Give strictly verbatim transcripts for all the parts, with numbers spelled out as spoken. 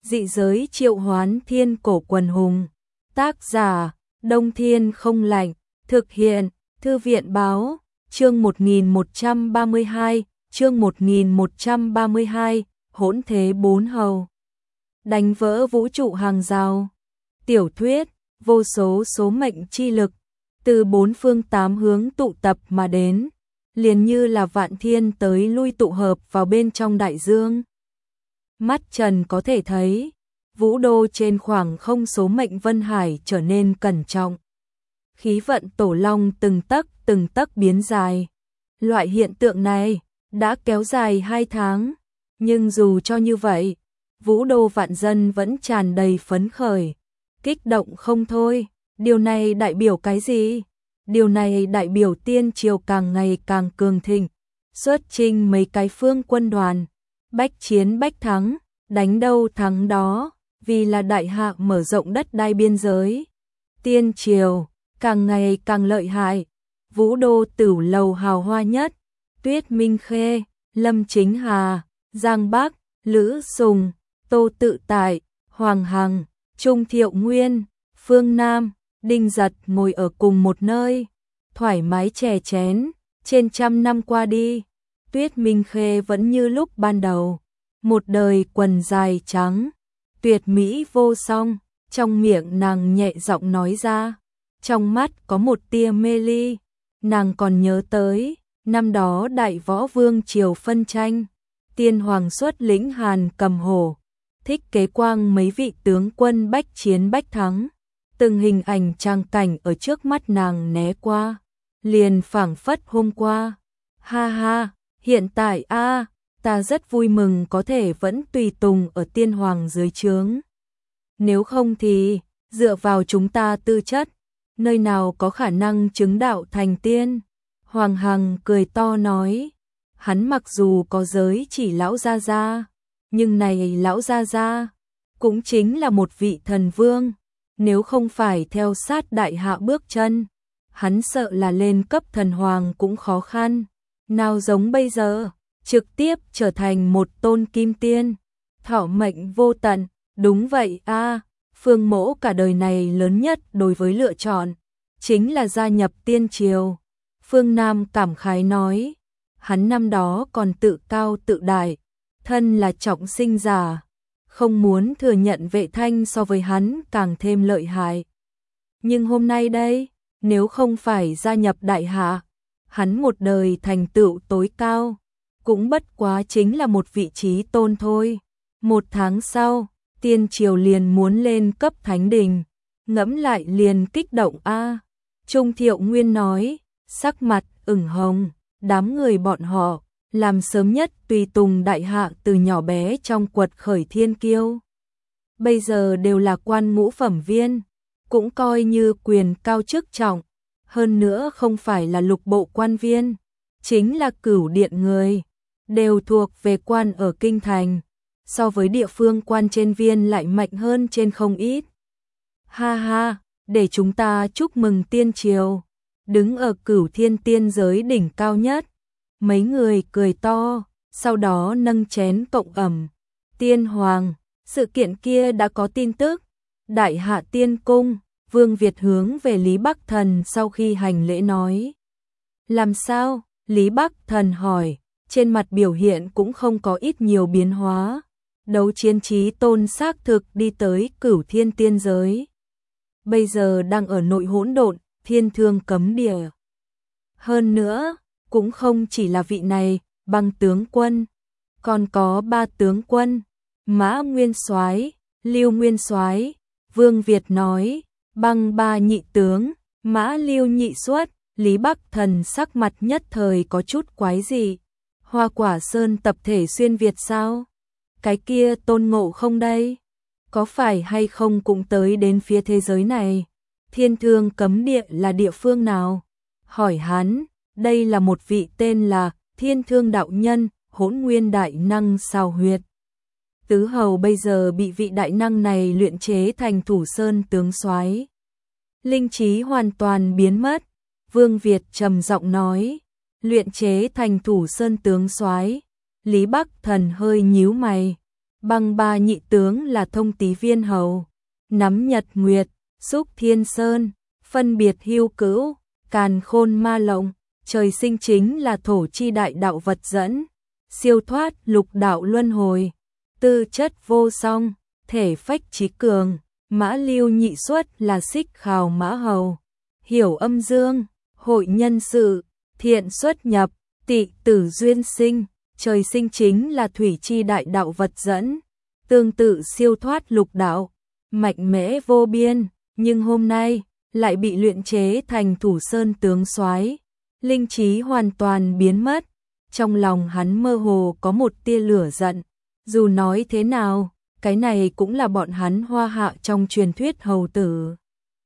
Dị giới triệu hoán thiên cổ quần hùng. Tác giả, Đông Thiên không lạnh. Thực hiện, Thư viện báo. Chương một nghìn một trăm ba mươi hai, chương một nghìn một trăm ba mươi hai, hỗn thế bốn hầu. Đánh vỡ vũ trụ hàng rào. Tiểu thuyết, vô số số mệnh chi lực, từ bốn phương tám hướng tụ tập mà đến, liền như là vạn thiên tới lui tụ hợp vào bên trong đại dương. Mắt trần có thể thấy, vũ đô trên khoảng không số mệnh vân hải trở nên cẩn trọng. Khí vận tổ long từng tấc từng tấc biến dài. Loại hiện tượng này đã kéo dài hai tháng, nhưng dù cho như vậy, vũ đô vạn dân vẫn tràn đầy phấn khởi, kích động không thôi. Điều này đại biểu cái gì? Điều này đại biểu tiên triều càng ngày càng cường thịnh, xuất chinh mấy cái phương quân đoàn, bách chiến bách thắng, đánh đâu thắng đó, vì là đại hạ mở rộng đất đai biên giới. Tiên triều càng ngày càng lợi hại, vũ đô tửu lầu hào hoa nhất, Tuyết Minh Khê, Lâm Chính Hà, Giang Bắc, Lữ Sùng, Tô Tự Tại, Hoàng Hằng, Trung Thiệu Nguyên, Phương Nam, Đinh Giật ngồi ở cùng một nơi, thoải mái chè chén. Trên trăm năm qua đi, Tuyết Minh Khê vẫn như lúc ban đầu, một đời quần dài trắng, tuyệt mỹ vô song. Trong miệng nàng nhẹ giọng nói ra, trong mắt có một tia mê ly. Nàng còn nhớ tới năm đó đại võ vương triều phân tranh, tiên hoàng xuất lĩnh Hàn Cầm Hổ, Thích Kế Quang mấy vị tướng quân bách chiến bách thắng. Từng hình ảnh trang cảnh ở trước mắt nàng né qua, liền phảng phất hôm qua. Ha ha, hiện tại a, ta rất vui mừng có thể vẫn tùy tùng ở tiên hoàng dưới trướng. Nếu không thì, dựa vào chúng ta tư chất, nơi nào có khả năng chứng đạo thành tiên. Hoàng Hằng cười to nói, hắn mặc dù có giới chỉ lão gia gia, nhưng này lão gia gia cũng chính là một vị thần vương. Nếu không phải theo sát đại hạ bước chân, hắn sợ là lên cấp thần hoàng cũng khó khăn. Nào giống bây giờ, trực tiếp trở thành một tôn kim tiên, thọ mệnh vô tận. Đúng vậy a, à, Phương Mỗ cả đời này lớn nhất đối với lựa chọn chính là gia nhập tiên triều. Phương Nam cảm khái nói, hắn năm đó còn tự cao tự đại, thân là trọng sinh giả, không muốn thừa nhận Vệ Thanh so với hắn càng thêm lợi hại. Nhưng hôm nay đây, nếu không phải gia nhập đại hạ, hắn một đời thành tựu tối cao, cũng bất quá chính là một vị trí tôn thôi. Một tháng sau, tiên triều liền muốn lên cấp thánh đình, ngẫm lại liền kích động a. Trung Thiệu Nguyên nói, sắc mặt ửng hồng, đám người bọn họ làm sớm nhất tùy tùng đại hạ từ nhỏ bé trong quật khởi thiên kiêu, bây giờ đều là quan ngũ phẩm viên, cũng coi như quyền cao chức trọng, hơn nữa không phải là lục bộ quan viên, chính là cửu điện người, đều thuộc về quan ở kinh thành, so với địa phương quan trên viên lại mạnh hơn trên không ít. Ha ha, để chúng ta chúc mừng tiên triều, đứng ở cửu thiên tiên giới đỉnh cao nhất. Mấy người cười to, sau đó nâng chén cộng ẩm. Tiên hoàng, sự kiện kia đã có tin tức. Đại hạ tiên cung, Vương Việt hướng về Lý Bắc Thần sau khi hành lễ nói. Làm sao? Lý Bắc Thần hỏi, trên mặt biểu hiện cũng không có ít nhiều biến hóa. Đấu chiến chí tôn xác thực đi tới cửu thiên tiên giới. Bây giờ đang ở nội hỗn độn, thiên thương cấm địa. Hơn nữa, cũng không chỉ là vị này, Băng tướng quân, còn có ba tướng quân, Mã Nguyên Soái, Lưu Nguyên Soái. Vương Việt nói, Băng ba nhị tướng, Mã Lưu nhị xuất. Lý Bắc Thần sắc mặt nhất thời có chút quái dị. Hoa Quả Sơn tập thể xuyên Việt sao? Cái kia Tôn Ngộ Không đây, có phải hay không cũng tới đến phía thế giới này? Thiên thương cấm địa là địa phương nào? Hỏi hắn, đây là một vị tên là Thiên Thương đạo nhân, Hỗn Nguyên đại năng Sào Huyệt. Tứ hầu bây giờ bị vị đại năng này luyện chế thành Thủ Sơn tướng soái. Linh trí hoàn toàn biến mất. Vương Việt trầm giọng nói, luyện chế thành Thủ Sơn tướng soái. Lý Bắc Thần hơi nhíu mày. Băng ba nhị tướng là Thông Tý Viên Hầu, nắm Nhật Nguyệt, xúc Thiên Sơn, phân biệt Hưu Cữu, Càn Khôn Ma Lộng, trời sinh chính là thổ chi đại đạo vật dẫn, siêu thoát lục đạo luân hồi, tư chất vô song, thể phách trí cường. Mã Lưu nhị xuất là Xích Khào Mã Hầu, hiểu âm dương, hội nhân sự, thiện xuất nhập, tị tử duyên sinh, trời sinh chính là thủy chi đại đạo vật dẫn, tương tự siêu thoát lục đạo, mạnh mẽ vô biên, nhưng hôm nay lại bị luyện chế thành Thủ Sơn tướng soái, linh trí hoàn toàn biến mất. Trong lòng hắn mơ hồ có một tia lửa giận, dù nói thế nào, cái này cũng là bọn hắn Hoa Hạ trong truyền thuyết hầu tử.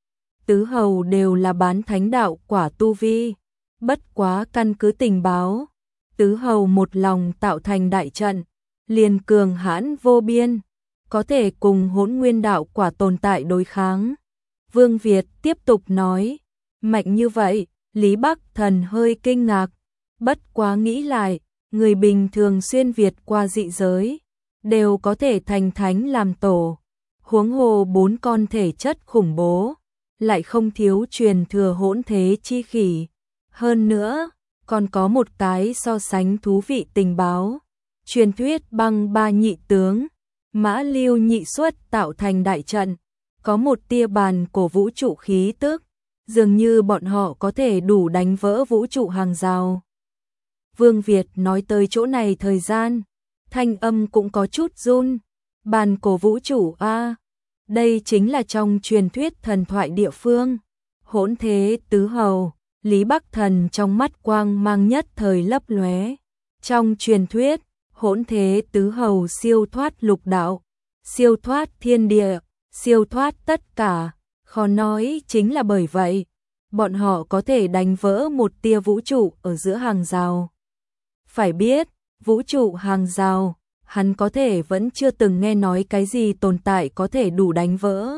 Tứ hầu đều là bán thánh đạo quả tu vi, bất quá căn cứ tình báo, tứ hầu một lòng tạo thành đại trận, liền cường hãn vô biên, có thể cùng Hỗn Nguyên đạo quả tồn tại đối kháng. Vương Việt tiếp tục nói, mạnh như vậy, Lý Bắc Thần hơi kinh ngạc, bất quá nghĩ lại, người bình thường xuyên Việt qua dị giới, đều có thể thành thánh làm tổ, huống hồ bốn con thể chất khủng bố, lại không thiếu truyền thừa hỗn thế chi khỉ. Hơn nữa, còn có một cái so sánh thú vị tình báo, truyền thuyết băng ba nhị tướng, Mã Lưu nhị xuất tạo thành đại trận, có một tia bàn cổ vũ trụ khí tức, dường như bọn họ có thể đủ đánh vỡ vũ trụ hàng rào. Vương Việt nói tới chỗ này thời gian, thanh âm cũng có chút run, bàn cổ vũ trụ a, đây chính là trong truyền thuyết thần thoại địa phương. Hỗn thế tứ hầu, Lý Bắc Thần trong mắt quang mang nhất thời lấp lóe. Trong truyền thuyết, hỗn thế tứ hầu siêu thoát lục đạo, siêu thoát thiên địa, siêu thoát tất cả, khó nói chính là bởi vậy, bọn họ có thể đánh vỡ một tia vũ trụ ở giữa hàng rào. Phải biết, vũ trụ hàng rào, hắn có thể vẫn chưa từng nghe nói cái gì tồn tại có thể đủ đánh vỡ.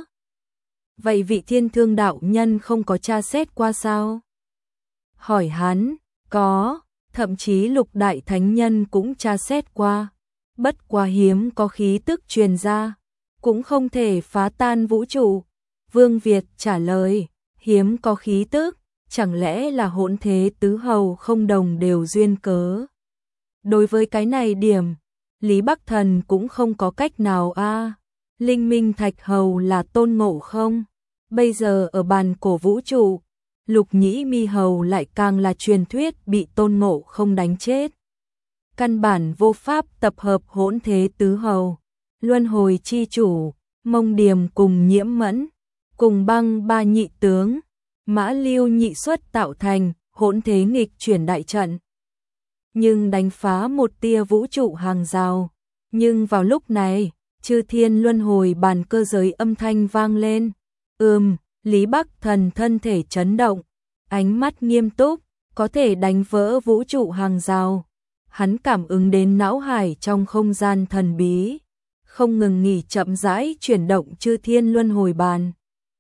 Vậy vị Thiên Thương đạo nhân không có tra xét qua sao? Hỏi hắn, có, thậm chí Lục đại thánh nhân cũng tra xét qua, bất quá hiếm có khí tức truyền ra, cũng không thể phá tan vũ trụ. Vương Việt trả lời, hiếm có khí tức, chẳng lẽ là hỗn thế tứ hầu không đồng đều duyên cớ. Đối với cái này điểm, Lý Bắc Thần cũng không có cách nào a. À, Linh Minh Thạch Hầu là Tôn Ngộ Không, bây giờ ở bàn cổ vũ trụ, Lục Nhĩ Mi Hầu lại càng là truyền thuyết bị Tôn Ngộ Không đánh chết. Căn bản vô pháp tập hợp hỗn thế tứ hầu, luân hồi chi chủ, Mông Điềm cùng Nhiễm Mẫn, cùng băng ba nhị tướng, Mã Lưu nhị xuất tạo thành hỗn thế nghịch chuyển đại trận. Nhưng đánh phá một tia vũ trụ hàng rào. Nhưng vào lúc này, chư thiên luân hồi bàn cơ giới âm thanh vang lên. Ừm, Lý Bắc Thần thân thể chấn động, ánh mắt nghiêm túc, có thể đánh vỡ vũ trụ hàng rào. Hắn cảm ứng đến não hải trong không gian thần bí, không ngừng nghỉ chậm rãi chuyển động chư thiên luân hồi bàn.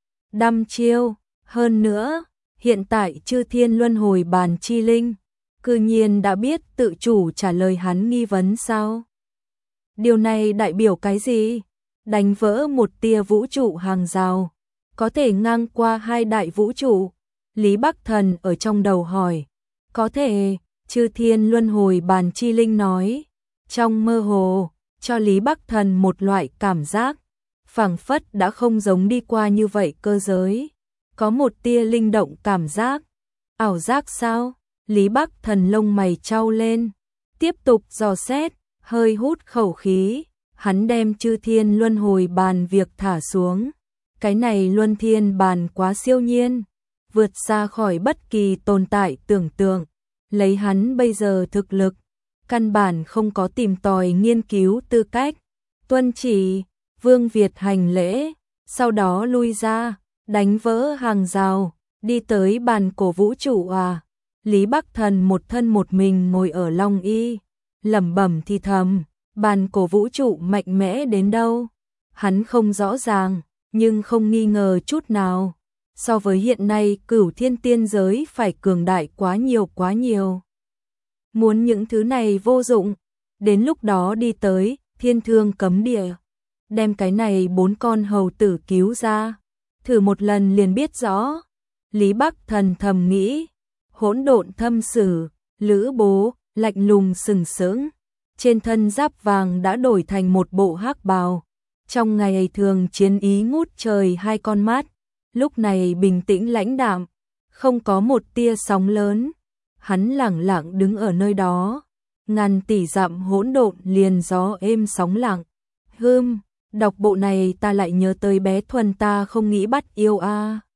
Đăm chiêu, hơn nữa, hiện tại chư thiên luân hồi bàn chi linh, cư nhiên đã biết tự chủ trả lời hắn nghi vấn sao? Điều này đại biểu cái gì? Đánh vỡ một tia vũ trụ hàng rào, có thể ngang qua hai đại vũ trụ. Lý Bắc Thần ở trong đầu hỏi, có thể, chư thiên luân hồi bàn chi linh nói, trong mơ hồ, cho Lý Bắc Thần một loại cảm giác, phảng phất đã không giống đi qua như vậy cơ giới, có một tia linh động cảm giác, ảo giác sao? Lý Bắc Thần lông mày chau lên, tiếp tục dò xét, hơi hút khẩu khí, hắn đem chư thiên luân hồi bàn việc thả xuống. Cái này luân thiên bàn quá siêu nhiên, vượt xa khỏi bất kỳ tồn tại tưởng tượng, lấy hắn bây giờ thực lực, căn bản không có tìm tòi nghiên cứu tư cách. Tuân chỉ, Vương Việt hành lễ, sau đó lui ra, đánh vỡ hàng rào, đi tới bàn cổ vũ trụ à. Lý Bắc Thần một thân một mình ngồi ở Long Y, lẩm bẩm thì thầm, bàn cổ vũ trụ mạnh mẽ đến đâu? Hắn không rõ ràng, nhưng không nghi ngờ chút nào. So với hiện nay Cửu Thiên tiên giới phải cường đại quá nhiều quá nhiều. Muốn những thứ này vô dụng, đến lúc đó đi tới thiên thương cấm địa, đem cái này bốn con hầu tử cứu ra, thử một lần liền biết rõ. Lý Bắc Thần thầm nghĩ, hỗn độn thâm sử, Lữ Bố, lạnh lùng sừng sững, trên thân giáp vàng đã đổi thành một bộ hắc bào, trong ngày thường chiến ý ngút trời hai con mắt, lúc này bình tĩnh lãnh đạm, không có một tia sóng lớn, hắn lẳng lặng đứng ở nơi đó, ngàn tỷ dặm hỗn độn liền gió êm sóng lặng. Hừm, đọc bộ này ta lại nhớ tới bé Thuần ta không nghĩ bắt yêu a.